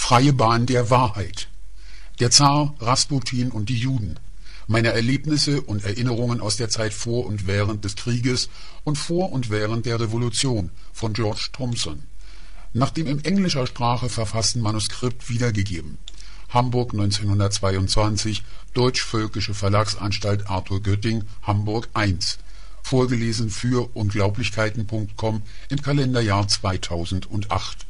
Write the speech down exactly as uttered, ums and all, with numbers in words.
Freie Bahn der Wahrheit. Der Zar, Rasputin und die Juden. Meine Erlebnisse und Erinnerungen aus der Zeit vor und während des Krieges und vor und während der Revolution von George Thompson. Nach dem in englischer Sprache verfassten Manuskript wiedergegeben. Hamburg neunzehnhundertzweiundzwanzig, Deutsch-Völkische Verlagsanstalt Arthur Götting, Hamburg eins. Vorgelesen für unglaublichkeiten punkt com im Kalenderjahr zweitausendacht.